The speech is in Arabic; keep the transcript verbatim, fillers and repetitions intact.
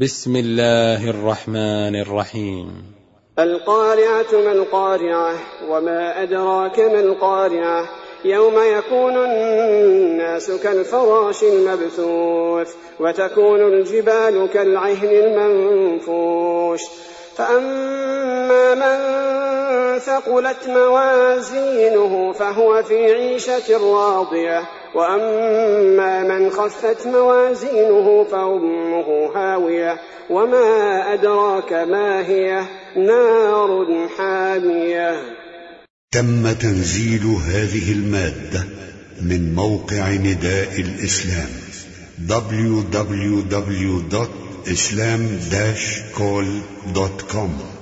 بسم الله الرحمن الرحيم. القارعة ما القارعة وما أدراك ما القارعة يوم يكون الناس كالفراش المبثوث وتكون الجبال كالعهن المنفوش فأما من ثقلت موازينه فهو في عيشة راضية وأما من خفت موازينه فأمه هاوية وما أدراك ما هي نار حامية. تم تنزيل هذه المادة من موقع نداء الإسلام دبليو دبليو دبليو دوت إسلام داش كول دوت كوم.